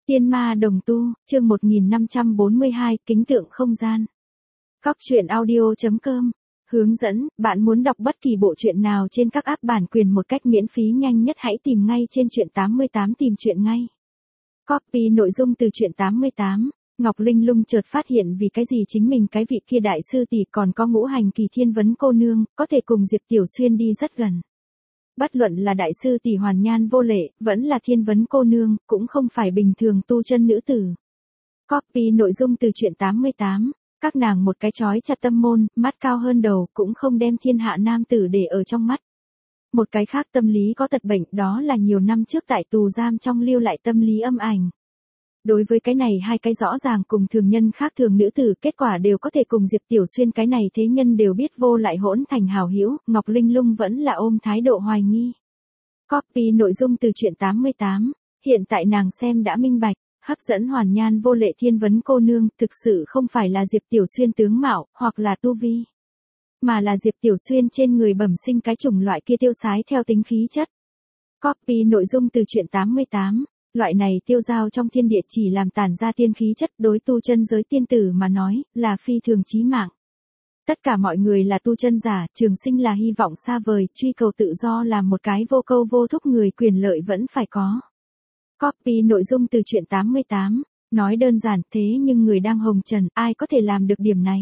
Tiên ma đồng tu, chương 1542, kính tượng không gian. Góc truyện audio.com. Hướng dẫn, bạn muốn đọc bất kỳ bộ truyện nào trên các app bản quyền một cách miễn phí nhanh nhất hãy tìm ngay trên truyện 88 tìm truyện ngay. Copy nội dung từ truyện 88. Ngọc Linh Lung chợt phát hiện vì cái gì chính mình cái vị kia đại sư tỷ còn có ngũ hành kỳ thiên vấn cô nương, có thể cùng Diệp Tiểu Xuyên đi rất gần. Bất luận là đại sư tỷ hoàn nhan vô lệ, vẫn là thiên vấn cô nương, cũng không phải bình thường tu chân nữ tử. Copy nội dung từ truyện 88. Các nàng một cái chói chặt tâm môn, mắt cao hơn đầu, cũng không đem thiên hạ nam tử để ở trong mắt. Một cái khác tâm lý có tật bệnh, đó là nhiều năm trước tại tù giam trong lưu lại tâm lý âm ảnh. Đối với cái này hai cái rõ ràng cùng thường nhân khác thường nữ tử, kết quả đều có thể cùng Diệp Tiểu Xuyên cái này thế nhân đều biết vô lại hỗn thành hảo hữu, Ngọc Linh Lung vẫn là ôm thái độ hoài nghi. Copy nội dung từ truyện 88. Hiện tại nàng xem đã minh bạch, hấp dẫn hoàn nhan vô lệ thiên vấn cô nương thực sự không phải là Diệp Tiểu Xuyên tướng mạo, hoặc là tu vi, mà là Diệp Tiểu Xuyên trên người bẩm sinh cái chủng loại kia tiêu sái theo tính khí chất. Copy nội dung từ truyện 88. Loại này tiêu dao trong thiên địa chỉ làm tản ra tiên khí chất, đối tu chân giới tiên tử mà nói, là phi thường chí mạng. Tất cả mọi người là tu chân giả, trường sinh là hy vọng xa vời, truy cầu tự do là một cái vô câu vô thúc, người quyền lợi vẫn phải có. Copy nội dung từ truyện 88. Nói đơn giản thế nhưng người đang hồng trần, ai có thể làm được điểm này?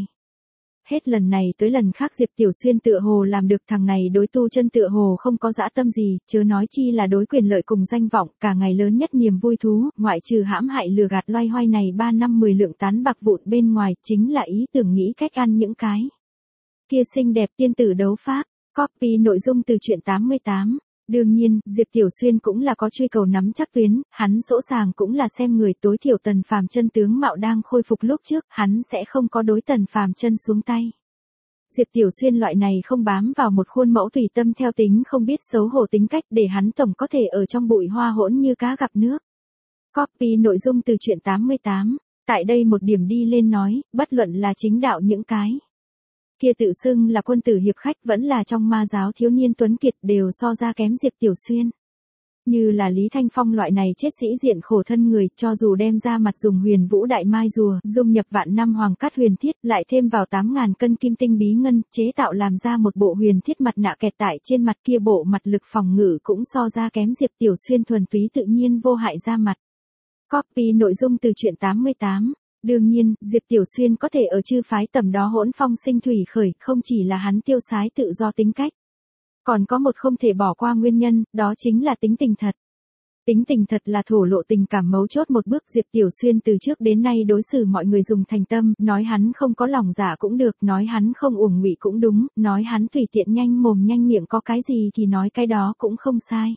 Hết lần này tới lần khác Diệp Tiểu Xuyên tựa hồ làm được, thằng này đối tu chân tựa hồ không có dã tâm gì, chớ nói chi là đối quyền lợi cùng danh vọng, cả ngày lớn nhất niềm vui thú, ngoại trừ hãm hại lừa gạt loay hoay này 3 năm 10 lượng tán bạc vụn bên ngoài, chính là ý tưởng nghĩ cách ăn những cái kia xinh đẹp tiên tử đấu pháp. Copy nội dung từ truyện 88. Đương nhiên, Diệp Tiểu Xuyên cũng là có truy cầu nắm chắc tuyến, hắn dỗ dàng cũng là xem người, tối thiểu Tần Phàm chân tướng mạo đang khôi phục lúc trước, hắn sẽ không có đối Tần Phàm chân xuống tay. Diệp Tiểu Xuyên loại này không bám vào một khuôn mẫu tùy tâm theo tính không biết xấu hổ tính cách, để hắn tổng có thể ở trong bụi hoa hỗn như cá gặp nước. Copy nội dung từ truyện 88. Tại đây một điểm đi lên nói, bất luận là chính đạo những cái kia tự xưng là quân tử hiệp khách, vẫn là trong ma giáo thiếu niên tuấn kiệt, đều so ra kém Diệp Tiểu Xuyên. Như là Lý Thanh Phong loại này chết sĩ diện khổ thân người, cho dù đem ra mặt dùng huyền vũ đại mai rùa, dung nhập vạn năm hoàng cát huyền thiết, lại thêm vào 8.000 cân kim tinh bí ngân, chế tạo làm ra một bộ huyền thiết mặt nạ kẹt tại trên mặt, kia bộ mặt lực phòng ngự cũng so ra kém Diệp Tiểu Xuyên thuần túy tự nhiên vô hại ra mặt. Copy nội dung từ truyện 88. Đương nhiên, Diệp Tiểu Xuyên có thể ở chư phái tầm đó hỗn phong sinh thủy khởi, không chỉ là hắn tiêu sái tự do tính cách. Còn có một không thể bỏ qua nguyên nhân, đó chính là tính tình thật. Tính tình thật là thổ lộ tình cảm mấu chốt một bước. Diệp Tiểu Xuyên từ trước đến nay đối xử mọi người dùng thành tâm, nói hắn không có lòng dạ cũng được, nói hắn không uổng ngụy cũng đúng, nói hắn tùy tiện nhanh mồm nhanh miệng có cái gì thì nói cái đó cũng không sai.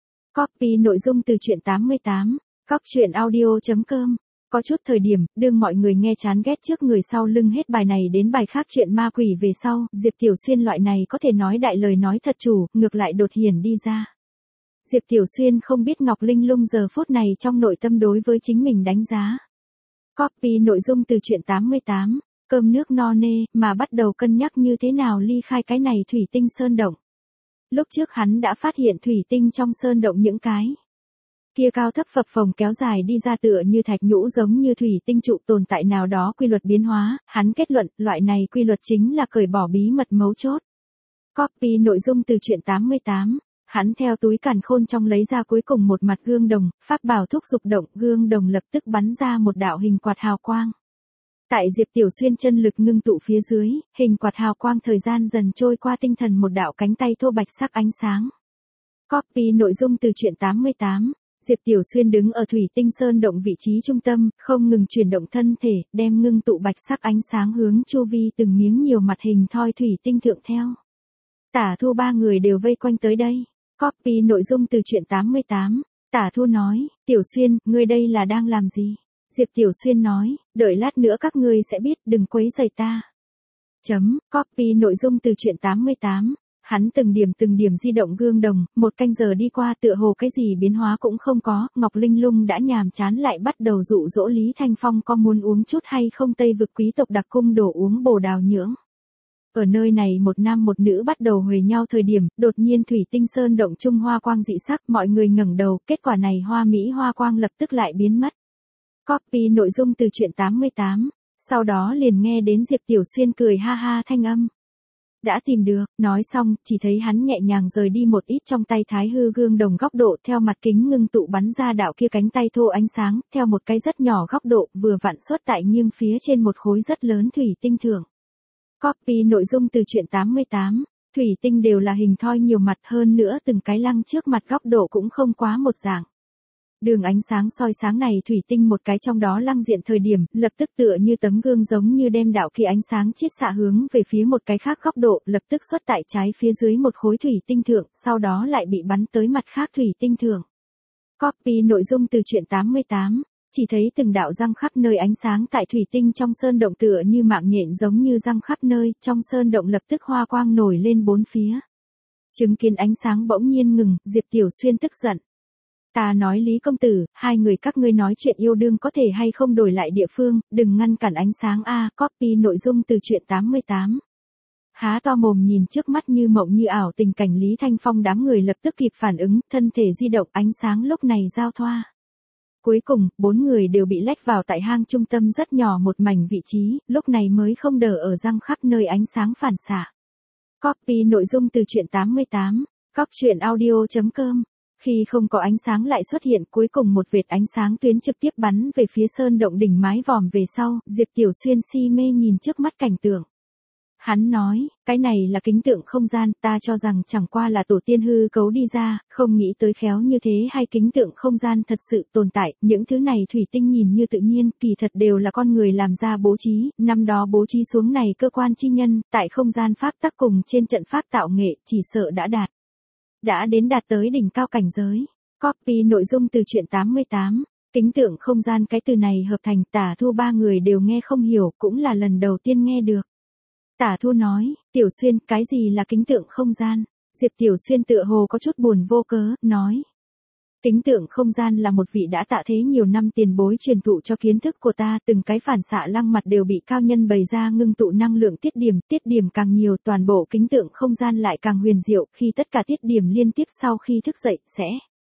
Copy nội dung từ truyện 88. Góc truyện audio.com. Có chút thời điểm, đương mọi người nghe chán ghét trước người sau lưng hết bài này đến bài khác chuyện ma quỷ về sau, Diệp Tiểu Xuyên loại này có thể nói đại lời nói thật chủ, ngược lại đột hiển đi ra. Diệp Tiểu Xuyên không biết Ngọc Linh Lung giờ phút này trong nội tâm đối với chính mình đánh giá. Copy nội dung từ truyện 88. Cơm nước no nê, mà bắt đầu cân nhắc như thế nào ly khai cái này thủy tinh sơn động. Lúc trước hắn đã phát hiện thủy tinh trong sơn động những cái kia cao thấp phập phồng kéo dài đi ra tựa như thạch nhũ giống như thủy tinh trụ tồn tại nào đó quy luật biến hóa, hắn kết luận, loại này quy luật chính là cởi bỏ bí mật mấu chốt. Copy nội dung từ truyện 88. Hắn theo túi càn khôn trong lấy ra cuối cùng một mặt gương đồng, pháp bảo thúc dục động, gương đồng lập tức bắn ra một đạo hình quạt hào quang. Tại Diệp Tiểu Xuyên chân lực ngưng tụ phía dưới, hình quạt hào quang thời gian dần trôi qua tinh thần một đạo cánh tay thô bạch sắc ánh sáng. Copy nội dung từ truyện 88. Diệp Tiểu Xuyên đứng ở thủy tinh sơn động vị trí trung tâm, không ngừng chuyển động thân thể, đem ngưng tụ bạch sắc ánh sáng hướng chu vi từng miếng nhiều mặt hình thoi thủy tinh thượng theo. Tả Thu ba người đều vây quanh tới đây. Copy nội dung từ truyện 88. Tả Thu nói, Tiểu Xuyên, ngươi đây là đang làm gì? Diệp Tiểu Xuyên nói, đợi lát nữa các ngươi sẽ biết, đừng quấy rầy ta. Copy nội dung từ truyện 88. Hắn từng điểm di động gương đồng, một canh giờ đi qua tựa hồ cái gì biến hóa cũng không có, Ngọc Linh Lung đã nhàm chán lại bắt đầu dụ dỗ Lý Thanh Phong có muốn uống chút hay không Tây vực quý tộc đặc cung đổ uống bồ đào nhưỡng. Ở nơi này một nam một nữ bắt đầu huề nhau thời điểm, đột nhiên thủy tinh sơn động trung hoa quang dị sắc, mọi người ngẩng đầu, kết quả này hoa mỹ hoa quang lập tức lại biến mất. Copy nội dung từ truyện 88. Sau đó liền nghe đến Diệp Tiểu Xuyên cười ha ha thanh âm. Đã tìm được, nói xong, chỉ thấy hắn nhẹ nhàng rời đi một ít trong tay thái hư gương đồng góc độ theo mặt kính ngưng tụ bắn ra đạo kia cánh tay thô ánh sáng, theo một cái rất nhỏ góc độ vừa vặn xuất tại nghiêng phía trên một khối rất lớn thủy tinh thượng. Copy nội dung từ truyện 88. Thủy tinh đều là hình thoi nhiều mặt hơn nữa từng cái lăng trước mặt góc độ cũng không quá một dạng. Đường ánh sáng soi sáng này thủy tinh một cái trong đó lăng diện thời điểm, lập tức tựa như tấm gương giống như đem đạo kia ánh sáng chiết xạ hướng về phía một cái khác góc độ, lập tức xuất tại trái phía dưới một khối thủy tinh thượng, sau đó lại bị bắn tới mặt khác thủy tinh thượng. Copy nội dung từ truyện 88. Chỉ thấy từng đạo răng khắp nơi ánh sáng tại thủy tinh trong sơn động tựa như mạng nhện giống như răng khắp nơi, trong sơn động lập tức hoa quang nổi lên bốn phía. Chứng kiến ánh sáng bỗng nhiên ngừng, Diệp Tiểu Xuyên tức giận. Ta nói Lý công tử, hai người các ngươi nói chuyện yêu đương có thể hay không đổi lại địa phương, đừng ngăn cản ánh sáng a. Copy nội dung từ truyện 88. Há to mồm nhìn trước mắt như mộng như ảo tình cảnh Lý Thanh Phong đám người lập tức kịp phản ứng, thân thể di động ánh sáng lúc này giao thoa. Cuối cùng, 4 người đều bị lách vào tại hang trung tâm rất nhỏ một mảnh vị trí, lúc này mới không đờ ở răng khắp nơi ánh sáng phản xạ. Copy nội dung từ truyện 88. Cóc truyện audio.com. Khi không có ánh sáng lại xuất hiện cuối cùng một vệt ánh sáng tuyến trực tiếp bắn về phía sơn động đỉnh mái vòm về sau, Diệp Tiểu Xuyên si mê nhìn trước mắt cảnh tượng. Hắn nói, cái này là kính tượng không gian, ta cho rằng chẳng qua là tổ tiên hư cấu đi ra, không nghĩ tới khéo như thế hay kính tượng không gian thật sự tồn tại, những thứ này thủy tinh nhìn như tự nhiên, kỳ thật đều là con người làm ra bố trí, năm đó bố trí xuống này cơ quan chi nhân, tại không gian pháp tắc cùng trên trận pháp tạo nghệ, chỉ sợ đã đạt tới đỉnh cao cảnh giới. Copy nội dung từ truyện 88. Kính tượng không gian cái từ này hợp thành Tả Thu ba người đều nghe không hiểu, cũng là lần đầu tiên nghe được. Tả Thu nói, Tiểu Xuyên, cái gì là kính tượng không gian? Diệp Tiểu Xuyên tựa hồ có chút buồn vô cớ, nói. Kính tượng không gian là một vị đã tạ thế nhiều năm tiền bối truyền thụ cho kiến thức của ta, từng cái phản xạ lăng mặt đều bị cao nhân bày ra ngưng tụ năng lượng tiết điểm càng nhiều toàn bộ kính tượng không gian lại càng huyền diệu, khi tất cả tiết điểm liên tiếp sau khi thức dậy, sẽ.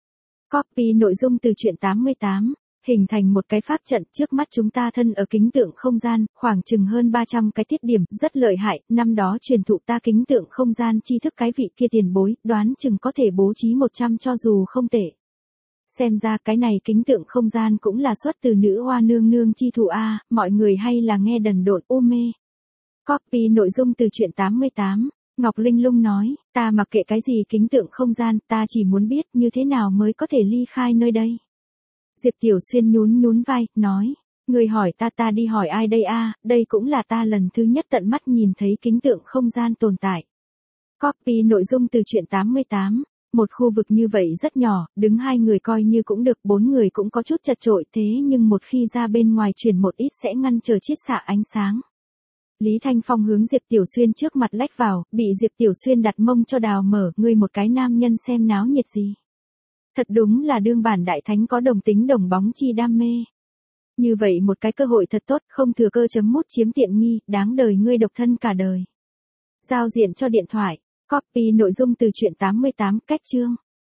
Copy nội dung từ truyện 88. Hình thành một cái pháp trận trước mắt chúng ta thân ở kính tượng không gian, khoảng chừng hơn 300 cái tiết điểm, rất lợi hại, năm đó truyền thụ ta kính tượng không gian tri thức cái vị kia tiền bối, đoán chừng có thể bố trí 100 cho dù không tệ. Xem ra cái này kính tượng không gian cũng là xuất từ nữ hoa nương nương chi thủ a, mọi người hay là nghe đần độn u mê. Copy nội dung từ truyện 88. Ngọc Linh Lung nói, ta mặc kệ cái gì kính tượng không gian, ta chỉ muốn biết như thế nào mới có thể ly khai nơi đây. Diệp Tiểu Xuyên nhún vai, nói, người hỏi ta đi hỏi ai đây a, đây cũng là ta lần thứ nhất tận mắt nhìn thấy kính tượng không gian tồn tại. Copy nội dung từ truyện 88. Một khu vực như vậy rất nhỏ, đứng hai người coi như cũng được, 4 người cũng có chút chật chội thế nhưng một khi ra bên ngoài chuyển một ít sẽ ngăn trở chiết xạ ánh sáng. Lý Thanh Phong hướng Diệp Tiểu Xuyên trước mặt lách vào, bị Diệp Tiểu Xuyên đặt mông cho đào mở, ngươi một cái nam nhân xem náo nhiệt gì. Thật đúng là đương bản đại thánh có đồng tính đồng bóng chi đam mê. Như vậy một cái cơ hội thật tốt, không thừa cơ chấm mút chiếm tiện nghi, đáng đời ngươi độc thân cả đời. Giao diện cho điện thoại. Copy nội dung từ truyện 88 cách chương.